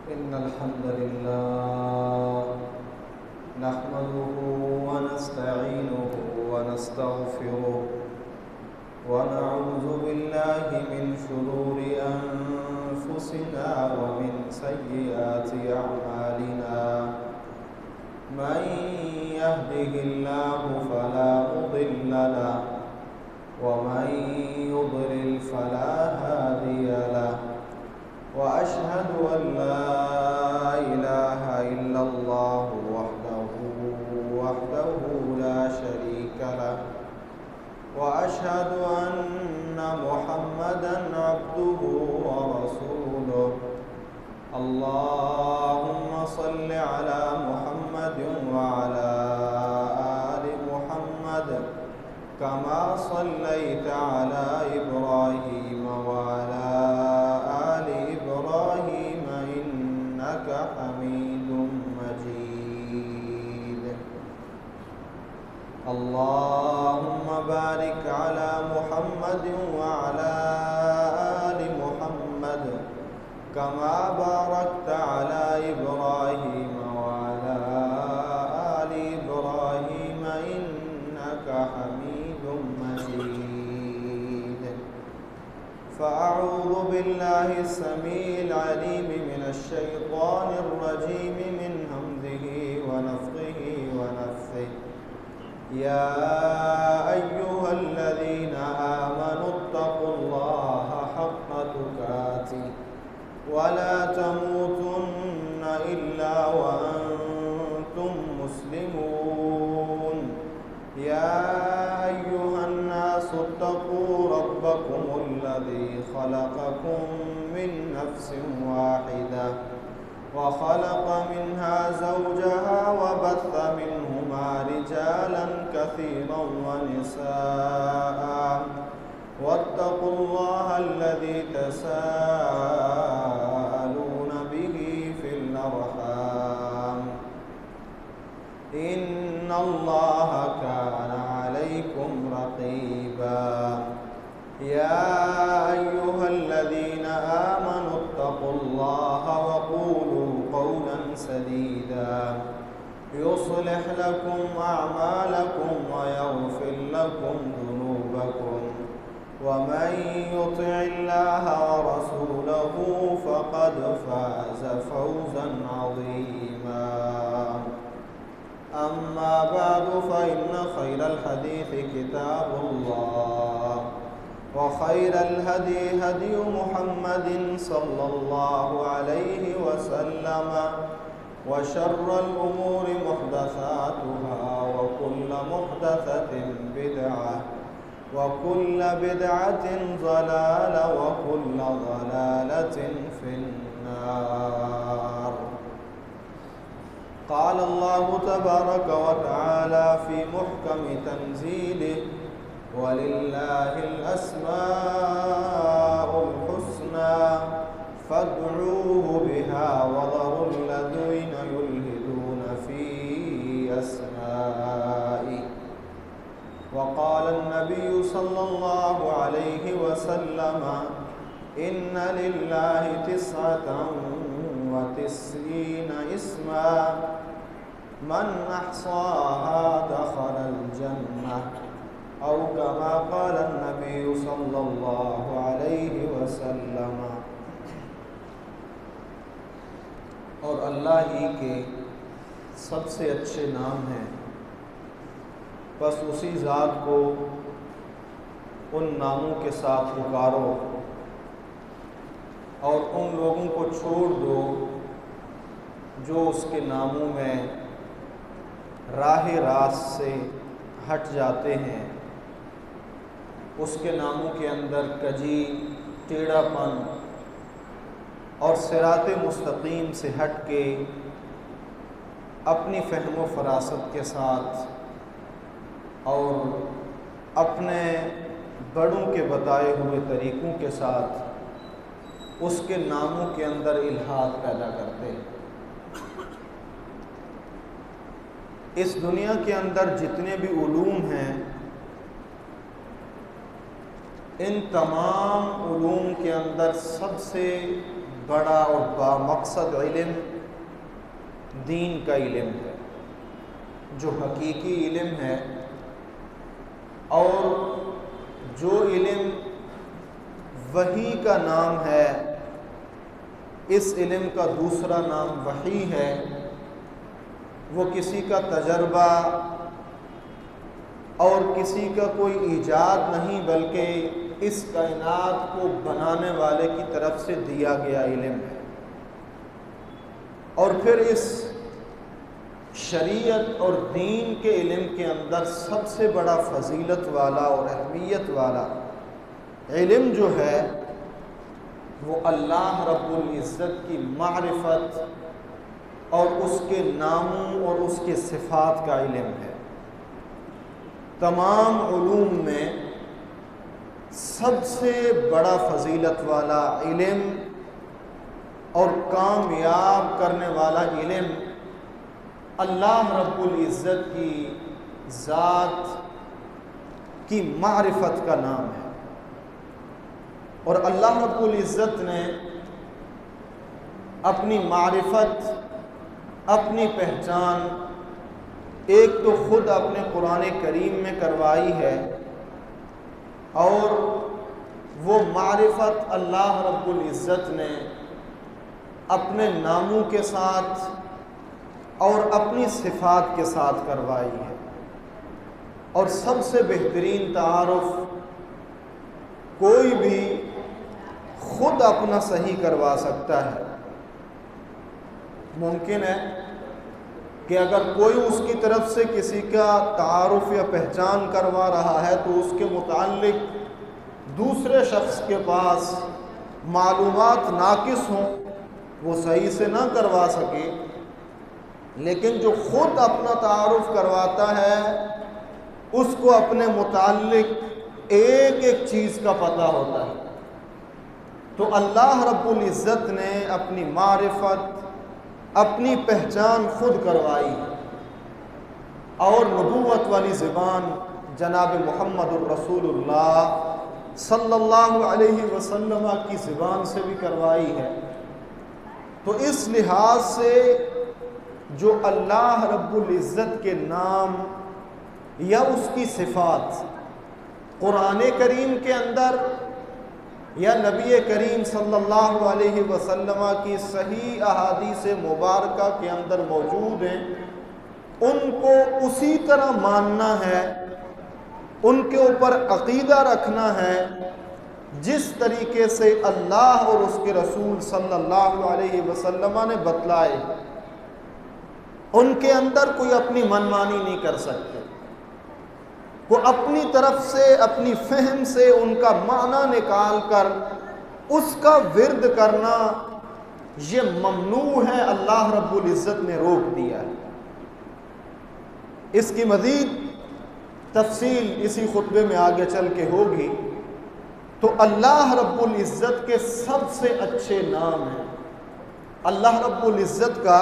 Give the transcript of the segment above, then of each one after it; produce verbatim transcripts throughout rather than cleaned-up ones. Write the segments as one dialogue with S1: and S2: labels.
S1: إن الحمد لله نحمده ونستعينه ونستغفره ونعوذ بالله من شرور أنفسنا ومن سيئات أعمالنا من يهده الله فلا مضل له ومن يضلل فلا هادي له وأشهد أن لا إله إلا الله وحده وحده لا شريك له وأشهد أن محمدا عبده ورسوله اللهم صل على محمد وعلى آل محمد كما صليت على إبراهيم وعلى آل إبراهيم إنك حميد مجيد اللهم بارك على محمد وعلى آل محمد كما باركت على إبراهيم وعلى آل إبراهيم إنك حميد مجيد فأعوذ بالله السميع العليم من الشيطان الرجيم من همزه ونفخه ونفثه يا أيها الذين آمنوا اتقوا الله حق تقاته ولا تموتن إلا وأنتم مسلمون يا أيها الناس اتقوا ربكم الذي خلقكم من نفس واحدة وخلق منها زوجها وبث منهما رجالا كثيرا ونساء واتقوا الله الذي تساءلون به في الأرحام إن الله كان عليكم رقيبا يا أيها الذين آمنوا اتقوا الله وقولوا قولا سديدا يصلح لكم أعمالكم ويغفر لكم ذنوبكم ومن يطع الله ورسوله فقد فاز فوزا عظيما أما بعد فإن خير الحديث كتاب الله وخير الهدي هدي محمد صلى الله عليه وسلم وشر الأمور محدثاتها وكل محدثة بدعة وكل بدعة ضلالة وكل ضلالة في النار قال الله تبارك وتعالى في محكم تنزيله ولله الأسماء الحسنى فادعوه بها وذروا الذين يلحدون في أسمائه وقال النبي صلى الله عليه وسلم إن لله تسعة وتسعين اسما من أحصاها دخل الجنة أو كما قال النبي صلى الله عليه وسلم और अल्लाह ही के सबसे अच्छे नाम हैं बस उसी ज़ात को उन नामों के साथ पुकारो और उन लोगों को छोड़ दो जो उसके नामों में राह रास्त से हट जाते हैं उसके नामों के अंदर कजी टेढ़ापन और सिराते मुस्तकीम से हट के अपनी फ़हम व फरासत के साथ और अपने बड़ों के बताए हुए तरीक़ों के साथ उसके नामों के अंदर इल्हाद पैदा करते हैं। इस दुनिया के अंदर जितने भी उलूम हैं इन तमाम उलूम के अंदर सबसे بڑا اور بامقصد علم دین کا علم ہے، جو حقیقی علم ہے، اور جو علم وحی کا نام ہے، اس علم کا دوسرا نام وحی ہے۔ وہ کسی کا تجربہ اور کسی کا کوئی ایجاد نہیں، بلکہ اس کائنات کو بنانے والے کی طرف سے دیا گیا علم ہے۔ اور پھر اس شریعت اور دین کے علم کے اندر سب سے بڑا فضیلت والا اور اہمیت والا علم جو ہے وہ اللہ رب العزت کی معرفت اور اس کے ناموں اور اس کے صفات کا علم ہے۔ تمام علوم میں سب سے بڑا فضیلت والا علم اور کامیاب کرنے والا علم اللہ رب العزت کی ذات کی معرفت کا نام ہے۔ اور اللہ رب العزت نے اپنی معرفت، اپنی پہچان ایک تو خود اپنے قرآن کریم میں کروائی ہے، اور وہ معرفت اللہ رب العزت نے اپنے ناموں کے ساتھ اور اپنی صفات کے ساتھ کروائی ہے۔ اور سب سے بہترین تعارف کوئی بھی خود اپنا صحیح کروا سکتا ہے۔ ممکن ہے کہ اگر کوئی اس کی طرف سے کسی کا تعارف یا پہچان کروا رہا ہے تو اس کے متعلق دوسرے شخص کے پاس معلومات ناقص ہوں، وہ صحیح سے نہ کروا سکے، لیکن جو خود اپنا تعارف کرواتا ہے اس کو اپنے متعلق ایک ایک چیز کا پتہ ہوتا ہے۔ تو اللہ رب العزت نے اپنی معرفت، اپنی پہچان خود کروائی، اور نبوت والی زبان جناب محمد الرسول اللہ صلی اللہ علیہ وسلم کی زبان سے بھی کروائی ہے۔ تو اس لحاظ سے جو اللہ رب العزت کے نام یا اس کی صفات قرآن کریم کے اندر یا نبی کریم صلی اللہ علیہ وسلم کی صحیح احادیث مبارکہ کے اندر موجود ہیں، ان کو اسی طرح ماننا ہے، ان کے اوپر عقیدہ رکھنا ہے جس طریقے سے اللہ اور اس کے رسول صلی اللہ علیہ وسلم نے بتلائے۔ ان کے اندر کوئی اپنی منمانی نہیں کر سکتے، وہ اپنی طرف سے اپنی فہم سے ان کا معنی نکال کر اس کا ورد کرنا یہ ممنوع ہے، اللہ رب العزت نے روک دیا ہے۔ اس کی مزید تفصیل اسی خطبے میں آگے چل کے ہوگی۔ تو اللہ رب العزت کے سب سے اچھے نام ہیں۔ اللہ رب العزت کا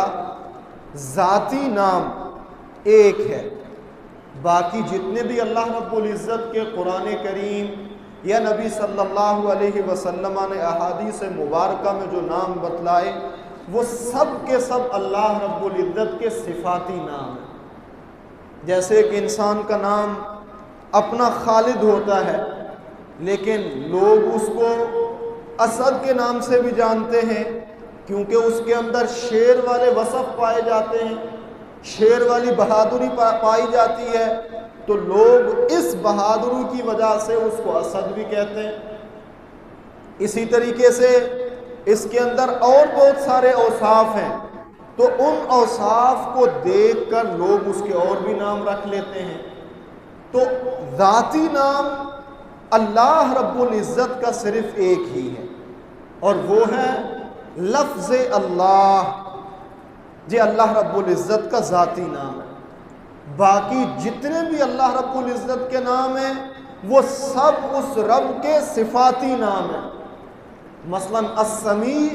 S1: ذاتی نام ایک ہے، باقی جتنے بھی اللہ رب العزت کے قرآن کریم یا نبی صلی اللہ علیہ وسلم نے احادیث مبارکہ میں جو نام بتلائے وہ سب کے سب اللہ رب العزت کے صفاتی نام ہیں۔ جیسے ایک انسان کا نام اپنا خالد ہوتا ہے، لیکن لوگ اس کو اسد کے نام سے بھی جانتے ہیں کیونکہ اس کے اندر شیر والے وصف پائے جاتے ہیں، شیر والی بہادری پائی جاتی ہے، تو لوگ اس بہادری کی وجہ سے اس کو اسد بھی کہتے ہیں۔ اسی طریقے سے اس کے اندر اور بہت سارے اوصاف ہیں، تو ان اوصاف کو دیکھ کر لوگ اس کے اور بھی نام رکھ لیتے ہیں۔ تو ذاتی نام اللہ رب العزت کا صرف ایک ہی ہے، اور وہ ہے لفظ اللہ، یہ اللہ رب العزت کا ذاتی نام ہے۔ باقی جتنے بھی اللہ رب العزت کے نام ہیں وہ سب اس رب کے صفاتی نام ہیں۔ مثلا السمیع،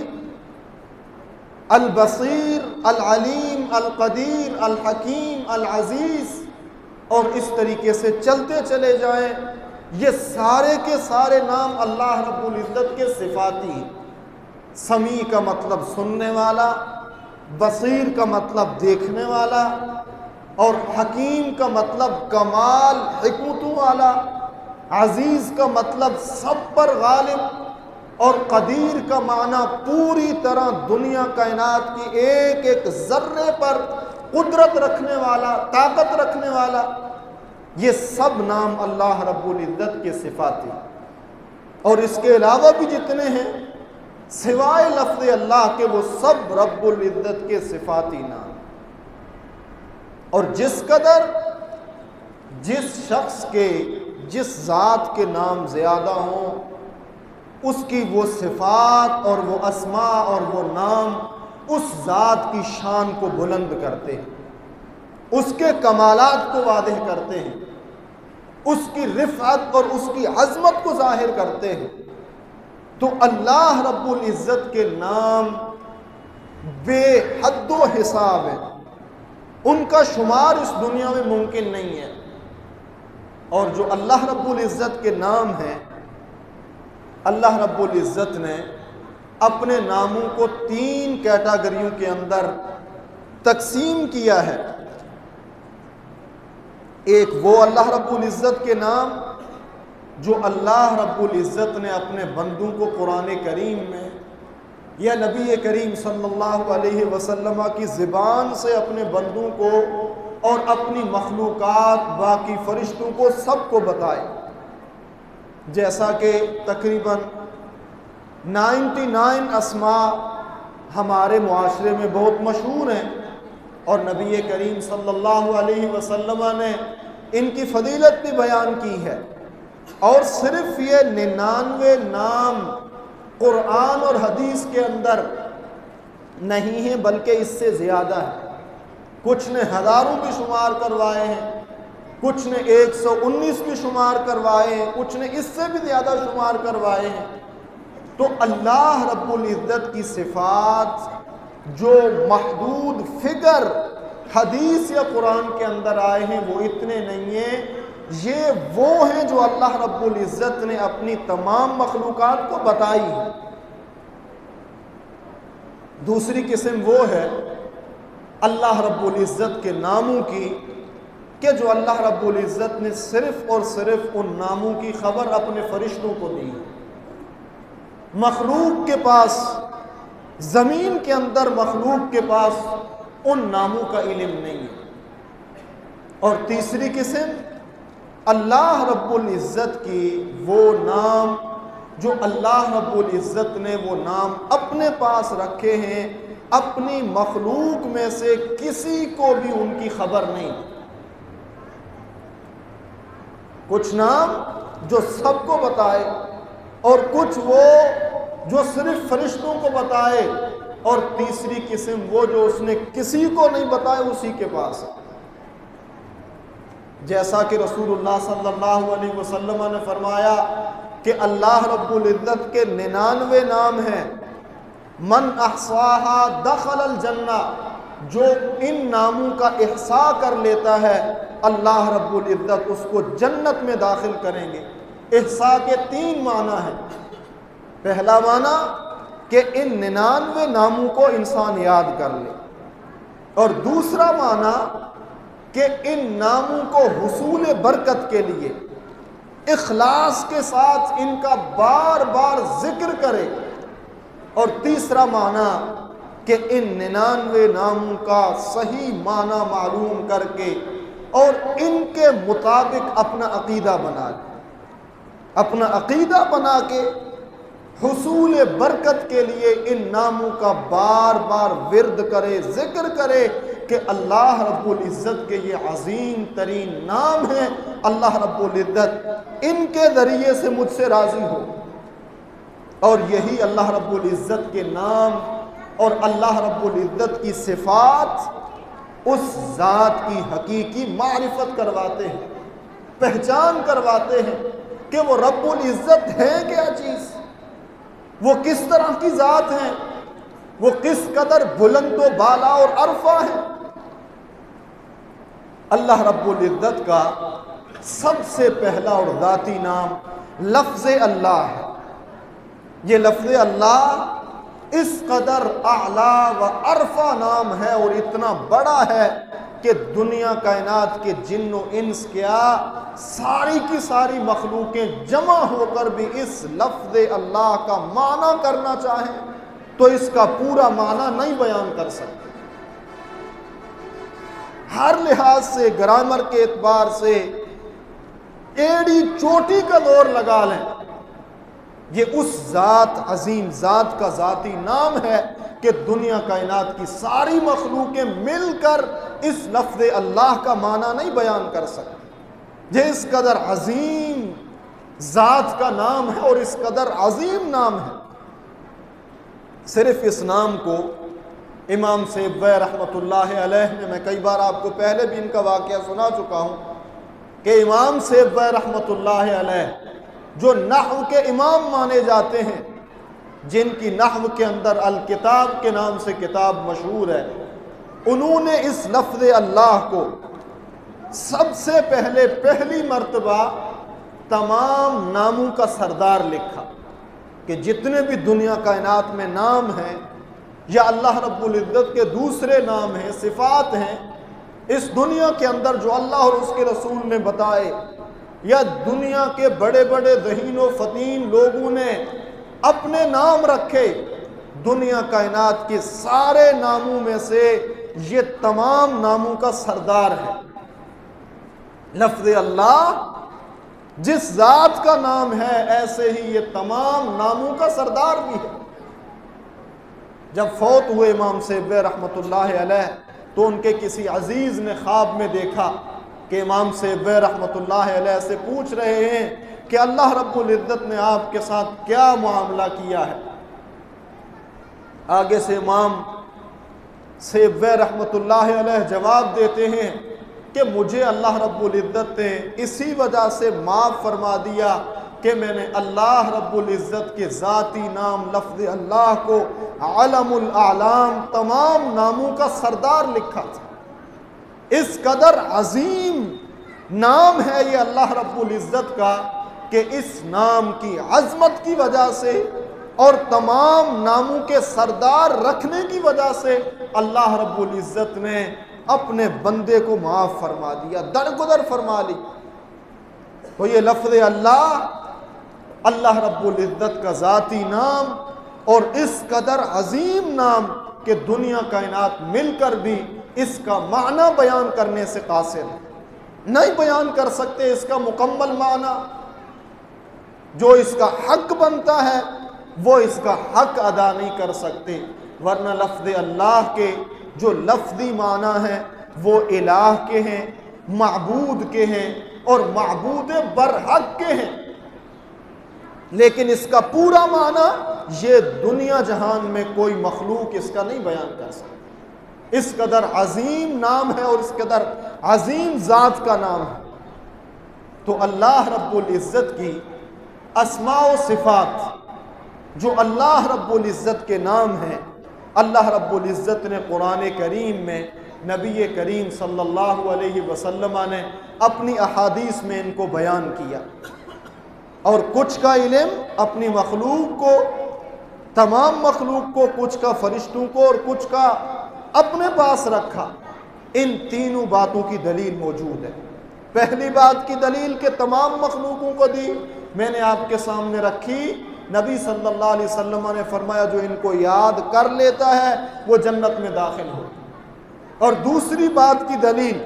S1: البصیر، العلیم، القدیر، الحکیم، العزیز، اور اس طریقے سے چلتے چلے جائیں، یہ سارے کے سارے نام اللہ رب العزت کے صفاتی ہیں۔ سمیع کا مطلب سننے والا، بصیر کا مطلب دیکھنے والا، اور حکیم کا مطلب کمال حکمتوں والا، عزیز کا مطلب سب پر غالب، اور قدیر کا معنی پوری طرح دنیا کائنات کی ایک ایک ذرے پر قدرت رکھنے والا، طاقت رکھنے والا۔ یہ سب نام اللہ رب العزت کے صفات ہیں، اور اس کے علاوہ بھی جتنے ہیں سوائے لفظ اللہ کے وہ سب رب العزت کے صفاتی نام۔ اور جس قدر جس شخص کے جس ذات کے نام زیادہ ہوں اس کی وہ صفات اور وہ اسماء اور وہ نام اس ذات کی شان کو بلند کرتے ہیں، اس کے کمالات کو واضح کرتے ہیں، اس کی رفعت اور اس کی عظمت کو ظاہر کرتے ہیں۔ تو اللہ رب العزت کے نام بے حد و حساب ہیں، ان کا شمار اس دنیا میں ممکن نہیں ہے۔ اور جو اللہ رب العزت کے نام ہیں، اللہ رب العزت نے اپنے ناموں کو تین کیٹاگریوں کے اندر تقسیم کیا ہے۔ ایک وہ اللہ رب العزت کے نام جو اللہ رب العزت نے اپنے بندوں کو قرآن کریم میں یا نبی کریم صلی اللہ علیہ وسلم کی زبان سے اپنے بندوں کو اور اپنی مخلوقات باقی فرشتوں کو سب کو بتائے، جیسا کہ تقریباً نائنٹی نائن اسماء ہمارے معاشرے میں بہت مشہور ہیں، اور نبی کریم صلی اللہ علیہ وسلم نے ان کی فضیلت بھی بیان کی ہے۔ اور صرف یہ ننانوے نام قرآن اور حدیث کے اندر نہیں ہیں بلکہ اس سے زیادہ ہے، کچھ نے ہزاروں بھی شمار کروائے ہیں، کچھ نے ایک سو انیس بھی شمار کروائے ہیں، کچھ نے اس سے بھی زیادہ شمار کروائے ہیں۔ تو اللہ رب العزت کی صفات جو محدود فگر حدیث یا قرآن کے اندر آئے ہیں وہ اتنے نہیں ہیں، یہ وہ ہیں جو اللہ رب العزت نے اپنی تمام مخلوقات کو بتائی ہے۔ دوسری قسم وہ ہے اللہ رب العزت کے ناموں کی کہ جو اللہ رب العزت نے صرف اور صرف ان ناموں کی خبر اپنے فرشتوں کو دی ہے، مخلوق کے پاس، زمین کے اندر مخلوق کے پاس ان ناموں کا علم نہیں ہے۔ اور تیسری قسم اللہ رب العزت کی وہ نام جو اللہ رب العزت نے وہ نام اپنے پاس رکھے ہیں، اپنی مخلوق میں سے کسی کو بھی ان کی خبر نہیں۔ کچھ نام جو سب کو بتائے، اور کچھ وہ جو صرف فرشتوں کو بتائے، اور تیسری قسم وہ جو اس نے کسی کو نہیں بتائے اسی کے پاس۔ جیسا کہ رسول اللہ صلی اللہ علیہ وسلم نے فرمایا کہ اللہ رب العزت کے ننانوے نام ہیں، من احصاہا دخل الجنہ، جو ان ناموں کا احصاء کر لیتا ہے اللہ رب العزت اس کو جنت میں داخل کریں گے۔ احصاء کے تین معنی ہیں۔ پہلا معنی کہ ان ننانوے ناموں کو انسان یاد کر لے، اور دوسرا معنی کہ ان ناموں کو حصول برکت کے لیے اخلاص کے ساتھ ان کا بار بار ذکر کرے، اور تیسرا معنی کہ ان ننانوے ناموں کا صحیح معنی معلوم کر کے اور ان کے مطابق اپنا عقیدہ بنا لے، اپنا عقیدہ بنا کے حصول برکت کے لیے ان ناموں کا بار بار ورد کرے، ذکر کرے کہ اللہ رب العزت کے یہ عظیم ترین نام ہیں، اللہ رب العزت ان کے ذریعے سے مجھ سے راضی ہو۔ اور یہی اللہ رب العزت کے نام اور اللہ رب العزت کی صفات اس ذات کی حقیقی معرفت کرواتے ہیں، پہچان کرواتے ہیں کہ وہ رب العزت ہے کیا چیز، وہ کس طرح کی ذات ہیں، وہ کس قدر بلند و بالا اور عرفہ ہے۔ اللہ رب العزت کا سب سے پہلا اور ذاتی نام لفظ اللہ ہے۔ یہ لفظ اللہ اس قدر اعلیٰ و عرفہ نام ہے اور اتنا بڑا ہے کہ دنیا کائنات کے جن و انس کیا ساری کی ساری مخلوقیں جمع ہو کر بھی اس لفظ اللہ کا معنی کرنا چاہیں تو اس کا پورا معنی نہیں بیان کر سکتے۔ ہر لحاظ سے، گرامر کے اعتبار سے ایڑی چوٹی کا دور لگا لیں، یہ اس ذات عظیم ذات کا ذاتی نام ہے کہ دنیا کائنات کی ساری مخلوقیں مل کر اس لفظ اللہ کا معنی نہیں بیان کر سکتے۔ یہ اس قدر عظیم ذات کا نام ہے اور اس قدر عظیم نام ہے۔ صرف اس نام کو امام سیبوی رحمۃ اللہ علیہ نے، میں کئی بار آپ کو پہلے بھی ان کا واقعہ سنا چکا ہوں کہ امام سیبوی رحمۃ اللہ علیہ جو نحو کے امام مانے جاتے ہیں، جن کی نحو کے اندر الکتاب کے نام سے کتاب مشہور ہے، انہوں نے اس لفظ اللہ کو سب سے پہلے پہلی مرتبہ تمام ناموں کا سردار لکھا کہ جتنے بھی دنیا کائنات میں نام ہیں یا اللہ رب العزت کے دوسرے نام ہیں، صفات ہیں، اس دنیا کے اندر جو اللہ اور اس کے رسول نے بتائے یا دنیا کے بڑے بڑے ذہین و فطین لوگوں نے اپنے نام رکھے، دنیا کائنات کے سارے ناموں میں سے یہ تمام ناموں کا سردار ہے۔ لفظ اللہ جس ذات کا نام ہے ایسے ہی یہ تمام ناموں کا سردار بھی ہے۔ جب فوت ہوئے امام سیبوی رحمۃ اللہ علیہ تو ان کے کسی عزیز نے خواب میں دیکھا کہ امام سیبوی رحمۃ اللہ علیہ سے پوچھ رہے ہیں کہ اللہ رب العزت نے آپ کے ساتھ کیا معاملہ کیا ہے۔ آگے سے امام سیبوی رحمۃ اللہ علیہ جواب دیتے ہیں کہ مجھے اللہ رب العزت نے اسی وجہ سے معاف فرما دیا کہ میں نے اللہ رب العزت کے ذاتی نام لفظ اللہ کو علم الاعلام تمام ناموں کا سردار لکھا تھا۔ اس قدر عظیم نام ہے یہ اللہ رب العزت کا کہ اس نام کی عظمت کی وجہ سے اور تمام ناموں کے سردار رکھنے کی وجہ سے اللہ رب العزت نے اپنے بندے کو معاف فرما دیا، درگزر فرما لی۔ تو یہ لفظ اللہ اللہ رب العزت کا ذاتی نام اور اس قدر عظیم نام کہ دنیا کائنات مل کر بھی اس کا معنی بیان کرنے سے قاصر ہے، نہیں بیان کر سکتے اس کا مکمل معنی۔ جو اس کا حق بنتا ہے وہ اس کا حق ادا نہیں کر سکتے، ورنہ لفظ اللہ کے جو لفظی معنی ہیں وہ الہ کے ہیں، معبود کے ہیں اور معبود برحق کے ہیں، لیکن اس کا پورا معنی یہ دنیا جہان میں کوئی مخلوق اس کا نہیں بیان کر سکتا۔ اس قدر عظیم نام ہے اور اس قدر عظیم ذات کا نام ہے۔ تو اللہ رب العزت کی اسماء و صفات جو اللہ رب العزت کے نام ہیں، اللہ رب العزت نے قرآن کریم میں نبی کریم صلی اللہ علیہ وسلم نے اپنی احادیث میں ان کو بیان کیا، اور کچھ کا علم اپنی مخلوق کو، تمام مخلوق کو، کچھ کا فرشتوں کو اور کچھ کا اپنے پاس رکھا۔ ان تینوں باتوں کی دلیل موجود ہے۔ پہلی بات کی دلیل کہ تمام مخلوقوں کو دی، میں نے آپ کے سامنے رکھی، نبی صلی اللہ علیہ وسلم نے فرمایا جو ان کو یاد کر لیتا ہے وہ جنت میں داخل ہو۔ اور دوسری بات کی دلیل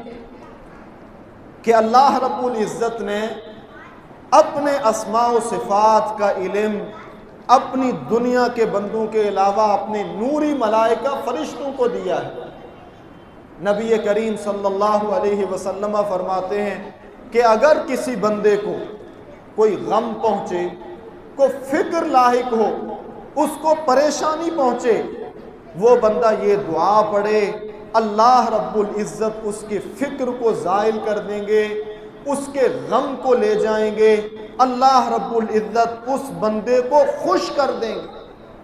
S1: کہ اللہ رب العزت نے اپنے اسماء و صفات کا علم اپنی دنیا کے بندوں کے علاوہ اپنے نوری ملائکہ فرشتوں کو دیا ہے۔ نبی کریم صلی اللہ علیہ وسلم فرماتے ہیں کہ اگر کسی بندے کو کوئی غم پہنچے، کو فکر لاحق ہو، اس کو پریشانی پہنچے، وہ بندہ یہ دعا پڑھے، اللہ رب العزت اس کی فکر کو زائل کر دیں گے، اس کے غم کو لے جائیں گے، اللہ رب العزت اس بندے کو خوش کر دیں گے۔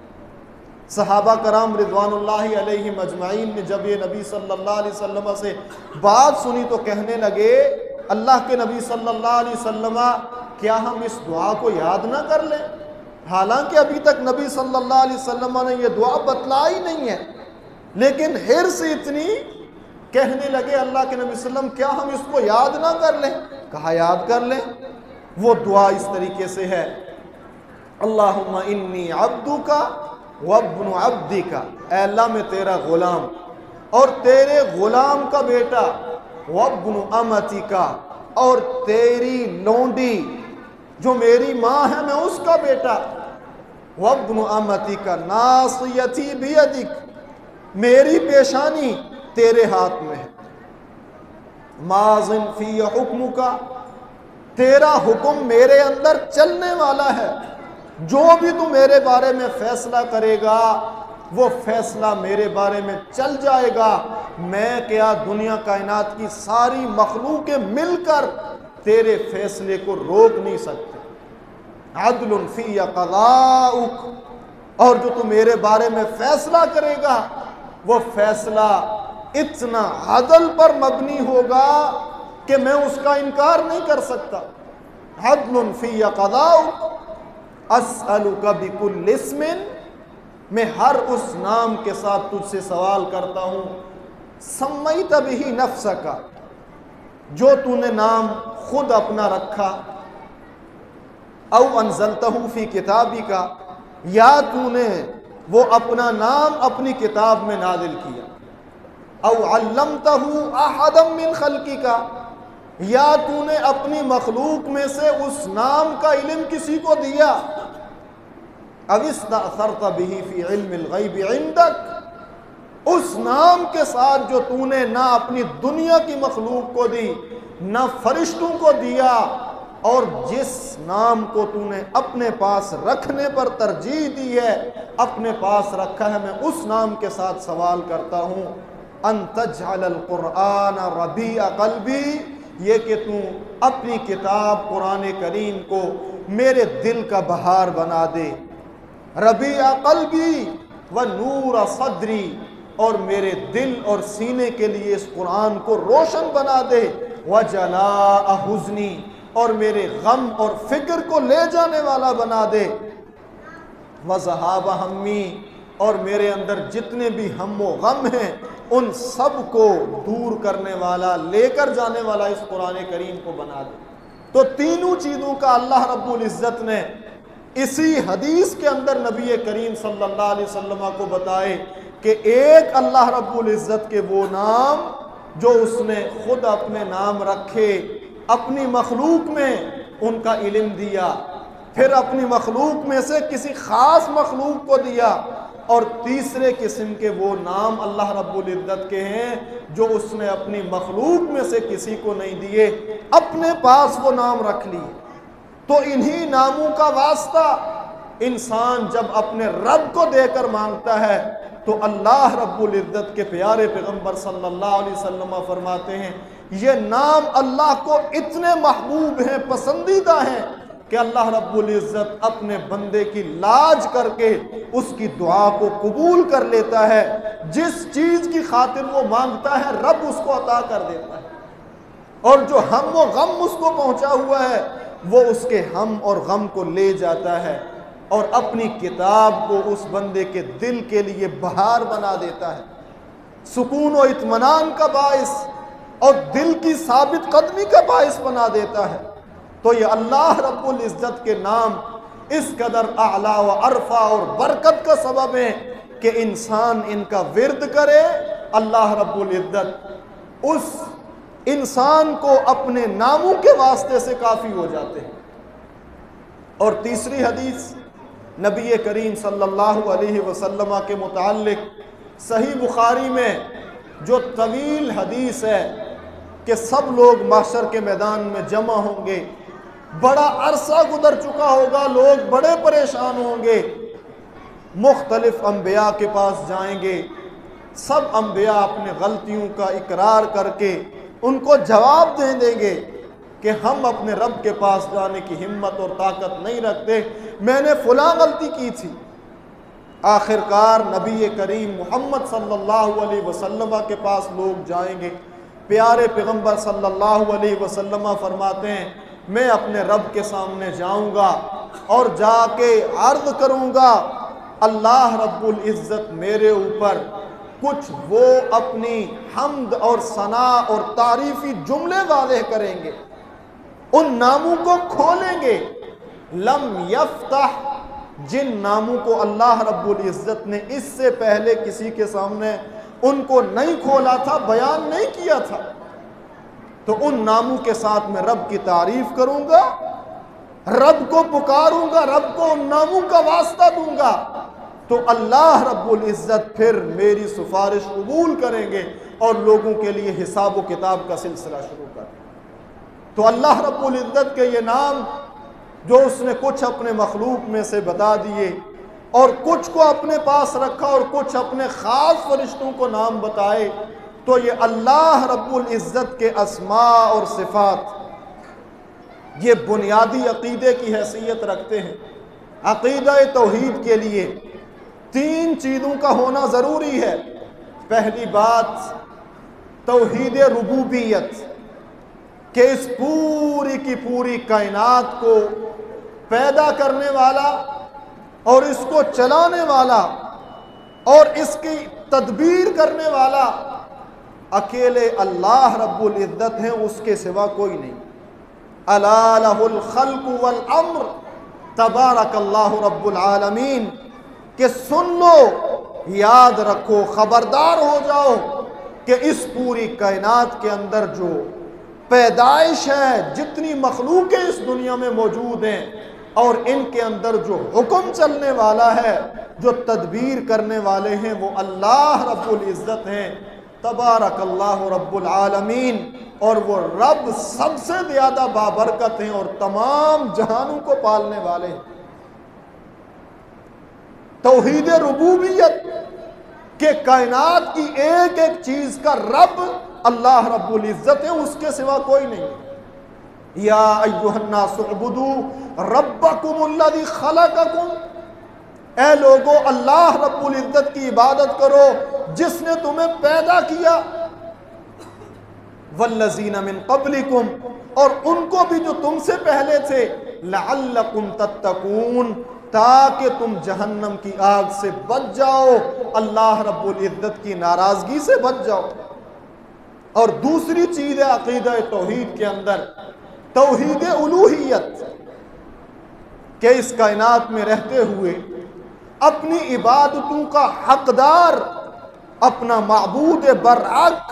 S1: صحابہ کرام رضوان اللہ علیہ مجمعین نے جب یہ نبی صلی اللہ علیہ وسلم سے بات سنی تو کہنے لگے، اللہ کے نبی صلی اللہ علیہ وسلم کیا ہم اس دعا کو یاد نہ کر لیں؟ حالانکہ ابھی تک نبی صلی اللہ علیہ وسلم نے یہ دعا بتلائی نہیں ہے، لیکن حرص اتنی، کہنے لگے اللہ کے نبی صلی اللہ علیہ وسلم کیا ہم اس کو یاد نہ کر لیں؟ کہا یاد کر لیں۔ وہ دعا اس طریقے سے ہے، اللہم انی عبدک وابن عبدک، اے اللہ میں تیرا غلام اور تیرے غلام کا بیٹا، وابن امتک، اور تیری لونڈی جو میری ماں ہے میں اس کا بیٹا، وابن امتک ناصیتی بیدک، میری پیشانی تیرے ہاتھ میں ہے، ماضٍ فی حکمک، تیرا حکم میرے اندر چلنے والا ہے، جو بھی تو میرے بارے میں فیصلہ کرے گا وہ فیصلہ میرے بارے میں چل جائے گا، میں کیا دنیا کائنات کی ساری مخلوقیں مل کر تیرے فیصلے کو روک نہیں سکتے، عدل فی قضاؤک، اور جو تو میرے بارے میں فیصلہ کرے گا وہ فیصلہ اتنا عدل پر مبنی ہوگا کہ میں اس کا انکار نہیں کر سکتا، عدل فی قضاؤک، اسألک بکل اسم، میں ہر اس نام کے ساتھ تجھ سے سوال کرتا ہوں، سمیت بہ نفسک، جو تو نے نام خود اپنا رکھا، او انزلتہ فی کتابک، یا تو نے وہ اپنا نام اپنی کتاب میں نازل کیا، او علمتہ احدا من خلقک، یا تو نے اپنی مخلوق میں سے اس نام کا علم کسی کو دیا، او استأثرت بہ فی علم الغیب عندک، اس نام کے ساتھ جو تو نے نہ اپنی دنیا کی مخلوق کو دی نہ فرشتوں کو دیا، اور جس نام کو تو نے اپنے پاس رکھنے پر ترجیح دی ہے اپنے پاس رکھا ہے، میں اس نام کے ساتھ سوال کرتا ہوں، ان تجعل القرآن ربیع قلبی، یہ کہ تو اپنی کتاب قرآن کریم کو میرے دل کا بہار بنا دے، ربیع قلبی و نور صدری، اور میرے دل اور سینے کے لیے اس قرآن کو روشن بنا دے، وجلاء حزنی، اور میرے غم اور فکر کو لے جانے والا بنا دے، وذہاب ہمی، اور میرے اندر جتنے بھی ہم و غم ہیں ان سب کو دور کرنے والا، لے کر جانے والا اس قرآن کریم کو بنا دے۔ تو تینوں چیزوں کا اللہ رب العزت نے اسی حدیث کے اندر نبی کریم صلی اللہ علیہ وسلم کو بتائے کہ ایک اللہ رب العزت کے وہ نام جو اس نے خود اپنے نام رکھے، اپنی مخلوق میں ان کا علم دیا، پھر اپنی مخلوق میں سے کسی خاص مخلوق کو دیا، اور تیسرے قسم کے وہ نام اللہ رب العزت کے ہیں جو اس نے اپنی مخلوق میں سے کسی کو نہیں دیے، اپنے پاس وہ نام رکھ لیے۔ تو انہی ناموں کا واسطہ انسان جب اپنے رب کو دے کر مانگتا ہے تو اللہ رب العزت کے پیارے پیغمبر صلی اللہ علیہ وسلم فرماتے ہیں یہ نام اللہ کو اتنے محبوب ہیں، پسندیدہ ہیں کہ اللہ رب العزت اپنے بندے کی لاج کر کے اس کی دعا کو قبول کر لیتا ہے، جس چیز کی خاطر وہ مانگتا ہے رب اس کو عطا کر دیتا ہے، اور جو ہم و غم اس کو پہنچا ہوا ہے وہ اس کے ہم اور غم کو لے جاتا ہے اور اپنی کتاب کو اس بندے کے دل کے لیے بہار بنا دیتا ہے، سکون و اطمینان کا باعث اور دل کی ثابت قدمی کا باعث بنا دیتا ہے۔ تو یہ اللہ رب العزت کے نام اس قدر اعلیٰ و عرفہ اور برکت کا سبب ہے کہ انسان ان کا ورد کرے، اللہ رب العزت اس انسان کو اپنے ناموں کے واسطے سے کافی ہو جاتے ہیں۔ اور تیسری حدیث نبی کریم صلی اللہ علیہ وسلم کے متعلق صحیح بخاری میں جو طویل حدیث ہے کہ سب لوگ محشر کے میدان میں جمع ہوں گے، بڑا عرصہ گزر چکا ہوگا، لوگ بڑے پریشان ہوں گے، مختلف انبیاء کے پاس جائیں گے، سب انبیاء اپنے غلطیوں کا اقرار کر کے ان کو جواب دے دیں گے کہ ہم اپنے رب کے پاس جانے کی ہمت اور طاقت نہیں رکھتے، میں نے فلاں غلطی کی تھی۔ آخر کار نبی کریم محمد صلی اللہ علیہ وسلم کے پاس لوگ جائیں گے، پیارے پیغمبر صلی اللہ علیہ وسلم فرماتے ہیں میں اپنے رب کے سامنے جاؤں گا اور جا کے عرض کروں گا اللہ رب العزت میرے اوپر کچھ وہ اپنی حمد اور ثنا اور تعریفی جملے واضح کریں گے، ان ناموں کو کھولیں گے، لم یفتح، جن ناموں کو اللہ رب العزت نے اس سے پہلے کسی کے سامنے ان کو نہیں کھولا تھا، بیان نہیں کیا تھا، تو ان ناموں کے ساتھ میں رب کی تعریف کروں گا، رب کو پکاروں گا، رب کو ان ناموں کا واسطہ دوں گا، تو اللہ رب العزت پھر میری سفارش قبول کریں گے اور لوگوں کے لیے حساب و کتاب کا سلسلہ شروع کر دیں۔ تو اللہ رب العزت کے یہ نام جو اس نے کچھ اپنے مخلوق میں سے بتا دیے اور کچھ کو اپنے پاس رکھا اور کچھ اپنے خاص فرشتوں کو نام بتائے، تو یہ اللہ رب العزت کے اسماء اور صفات یہ بنیادی عقیدے کی حیثیت رکھتے ہیں۔ عقیدہ توحید کے لیے تین چیزوں کا ہونا ضروری ہے۔ پہلی بات توحید ربوبیت، کہ اس پوری کی پوری کائنات کو پیدا کرنے والا اور اس کو چلانے والا اور اس کی تدبیر کرنے والا اکیلے اللہ رب العزت ہیں، اس کے سوا کوئی نہیں۔ الا لہ الخلق والامر تبارک اللہ رب العالمین، کہ سن لو، یاد رکھو، خبردار ہو جاؤ کہ اس پوری کائنات کے اندر جو پیدائش ہے، جتنی مخلوقیں اس دنیا میں موجود ہیں اور ان کے اندر جو حکم چلنے والا ہے، جو تدبیر کرنے والے ہیں، وہ اللہ رب العزت ہیں، تبارک اللہ رب العالمین، اور وہ رب سب سے زیادہ بابرکت ہیں اور تمام جہانوں کو پالنے والے ہیں۔ توحید ربوبیت کہ کائنات کی ایک ایک چیز کا رب اللہ رب العزت ہے، اس کے سوا کوئی نہیں۔ یا ایھا الناس اعبدوا ربکم الذی خلقکم، اے لوگو اللہ رب العزت کی عبادت کرو جس نے تمہیں پیدا کیا، والذین من قبلکم، اور ان کو بھی جو تم سے پہلے تھے، لعلکم تتقون، تاکہ تم جہنم کی آگ سے بچ جاؤ، اللہ رب العزت کی ناراضگی سے بچ جاؤ۔ اور دوسری چیز ہے عقیدہ توحید کے اندر توحید الوہیت، کہ اس کائنات میں رہتے ہوئے اپنی عبادتوں کا حقدار، اپنا معبود برحق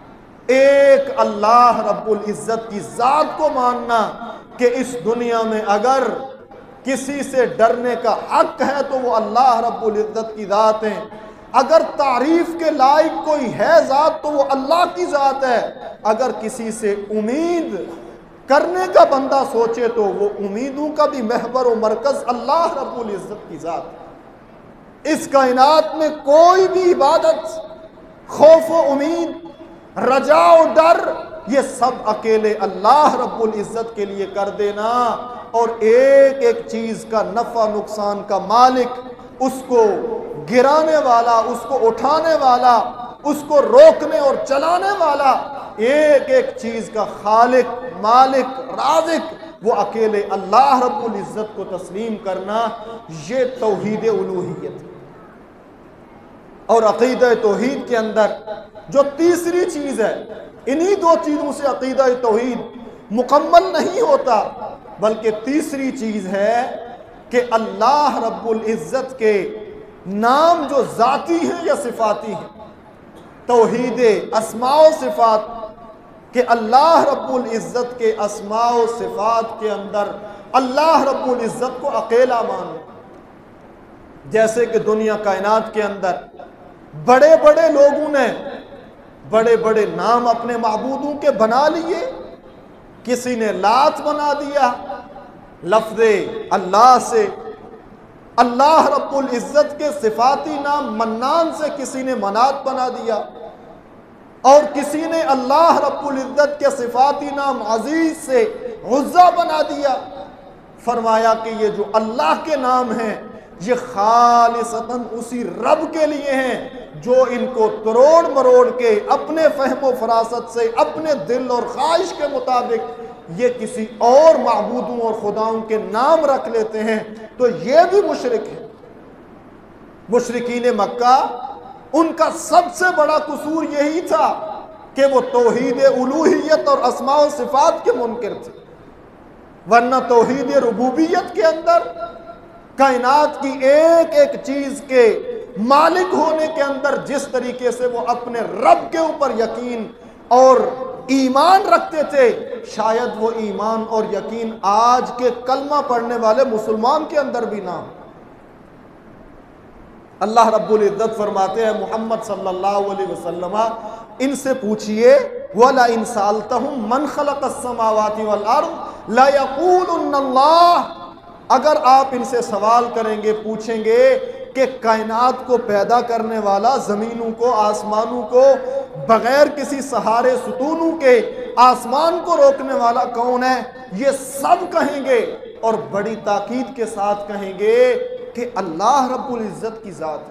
S1: ایک اللہ رب العزت کی ذات کو ماننا، کہ اس دنیا میں اگر کسی سے ڈرنے کا حق ہے تو وہ اللہ رب العزت کی ذات ہے، اگر تعریف کے لائق کوئی ہے ذات تو وہ اللہ کی ذات ہے، اگر کسی سے امید کرنے کا بندہ سوچے تو وہ امیدوں کا بھی محور و مرکز اللہ رب العزت کی ذات ہے۔ اس کائنات میں کوئی بھی عبادت، خوف و امید، رجا و ڈر، یہ سب اکیلے اللہ رب العزت کے لیے کر دینا، اور ایک ایک چیز کا نفع نقصان کا مالک، اس کو گرانے والا، اس کو اٹھانے والا، اس کو روکنے اور چلانے والا، ایک ایک چیز کا خالق، مالک، رازق، وہ اکیلے اللہ رب العزت کو تسلیم کرنا، یہ توحید الوہیت۔ اور عقیدہ توحید کے اندر جو تیسری چیز ہے، انہی دو چیزوں سے عقیدہ توحید مکمل نہیں ہوتا، بلکہ تیسری چیز ہے کہ اللہ رب العزت کے نام جو ذاتی ہیں یا صفاتی ہیں، توحید اسماء و صفات، کہ اللہ رب العزت کے اسماء و صفات کے اندر اللہ رب العزت کو اکیلا ماننا۔ جیسے کہ دنیا کائنات کے اندر بڑے بڑے لوگوں نے بڑے بڑے نام اپنے معبودوں کے بنا لیے، کسی نے لات بنا دیا لفظ اللہ سے، اللہ رب العزت کے صفاتی نام منان سے کسی نے منات بنا دیا، اور کسی نے اللہ رب العزت کے صفاتی نام عزیز سے عزا بنا دیا۔ فرمایا کہ یہ جو اللہ کے نام ہیں یہ خالصتاً اسی رب کے لیے ہیں جو ان کو تروڑ مروڑ کے اپنے فہم و فراست سے، اپنے دل اور خواہش کے مطابق یہ کسی اور معبودوں اور خداؤں کے نام رکھ لیتے ہیں تو یہ بھی مشرک ہے۔ مشرکین مکہ ان کا سب سے بڑا قصور یہی تھا کہ وہ توحید الوہیت اور اسماء و صفات کے منکر تھے، ورنہ توحید ربوبیت کے اندر کائنات کی ایک ایک چیز کے مالک ہونے کے اندر جس طریقے سے وہ اپنے رب کے اوپر یقین اور ایمان رکھتے تھے، شاید وہ ایمان اور یقین آج کے کلمہ پڑھنے والے مسلمان کے اندر بھی نہ ہو۔ اللہ رب العزت فرماتے ہیں محمد صلی اللہ علیہ وسلم ان سے پوچھئے وَلَئِن سَأَلْتَهُم مَّنْ خَلَقَ السَّمَاوَاتِ وَالْأَرْضِ لَيَقُولُنَّ اللَّهُ، اگر آپ ان سے سوال کریں گے، پوچھیں گے کہ کائنات کو پیدا کرنے والا، زمینوں کو، آسمانوں کو بغیر کسی سہارے ستونوں کے آسمان کو روکنے والا کون ہے، یہ سب کہیں گے اور بڑی تاکید کے ساتھ کہیں گے کہ اللہ رب العزت کی ذات ہے۔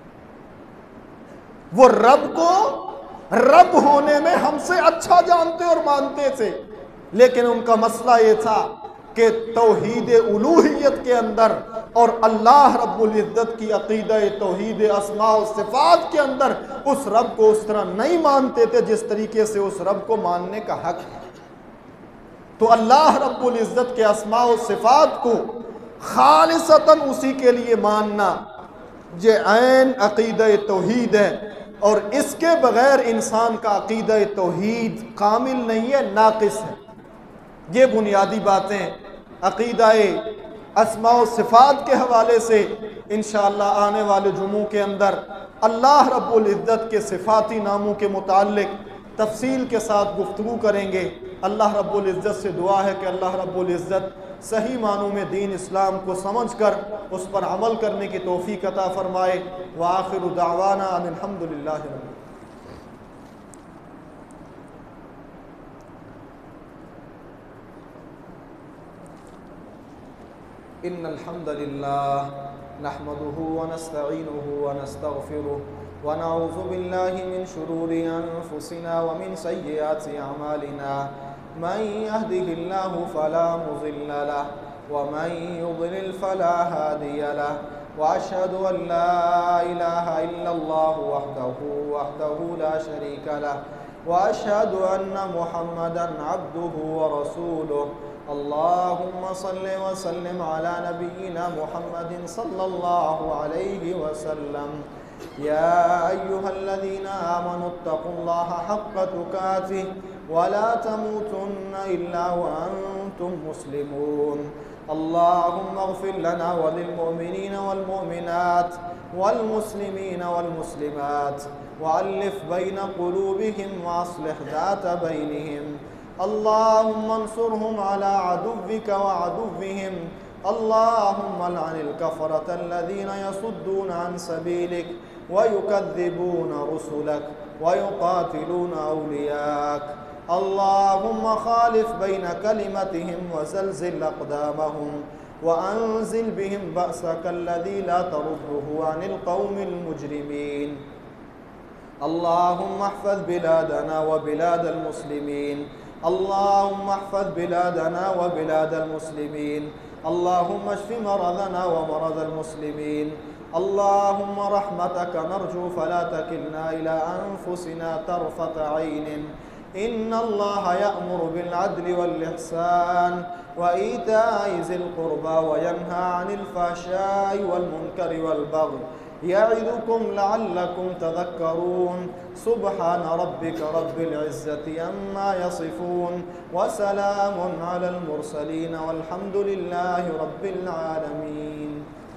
S1: وہ رب کو رب ہونے میں ہم سے اچھا جانتے اور مانتے تھے، لیکن ان کا مسئلہ یہ تھا کہ توحید الوہیت کے اندر اور اللہ رب العزت کی عقیدہ توحید اسماء و صفات کے اندر اس رب کو اس طرح نہیں مانتے تھے جس طریقے سے اس رب کو ماننے کا حق ہے۔ تو اللہ رب العزت کے اسماء و صفات کو خالصتاً اسی کے لیے ماننا یہ عین عقیدہ توحید ہے، اور اس کے بغیر انسان کا عقیدہ توحید کامل نہیں ہے، ناقص ہے۔ یہ بنیادی باتیں عقیدہ اسماء و صفات کے حوالے سے انشاءاللہ آنے والے جمعوں کے اندر اللہ رب العزت کے صفاتی ناموں کے متعلق تفصیل کے ساتھ گفتگو کریں گے۔ اللہ رب العزت سے دعا ہے کہ اللہ رب العزت صحیح معنوں میں دین اسلام کو سمجھ کر اس پر عمل کرنے کی توفیق عطا فرمائے۔ وآخر دعوانا ان الحمدللہ رب العالمین۔ ان الحمد للہ نحمده ونستعینه ونستغفره ونعوذ باللہ من شرور انفسنا ومن سیئات اعمالنا، من يهده الله فلا مضل له ومن يضلل فلا هادي له، واشهد ان لا اله الا الله وحده وحده لا شريك له، واشهد ان محمدا عبده ورسوله۔ اللهم صل وسلم على نبينا محمد صلى الله عليه وسلم۔ يا أيها الذين آمنوا اتقوا الله حق تقاته ولا تموتن إلا وأنتم مسلمون۔ اللهم اغفر لنا وللمؤمنين والمؤمنات والمسلمين والمسلمات وألف بين قلوبهم وأصلح ذات بينهم۔ اللهم انصرهم على عدوك وعدوهم۔ اللهم لعن الكفرة الذين يصدون عن سبيلك ويكذبون رسلك ويقاتلون أولياءك۔ اللهم خالف بين كلمتهم وزلزل أقدامهم وأنزل بهم بأسك الذي لا ترده عن القوم المجرمين۔ اللهم احفظ بلادنا وبلاد المسلمين۔ اللهم احفظ بلادنا وبلاد المسلمين۔ اللهم اشف مرضنا ومرض المسلمين۔ اللهم رحمتك نرجو فلا تكلنا إلى أنفسنا طرفة عين۔ إن الله يأمر بالعدل والإحسان وإيتاء ذي القربى وينهى عن الفحشاء والمنكر والبغي يعظكم لعلكم تذكرون۔ سبحان ربك رب العزة عما يصفون وسلام على المرسلين والحمد لله رب العالمين۔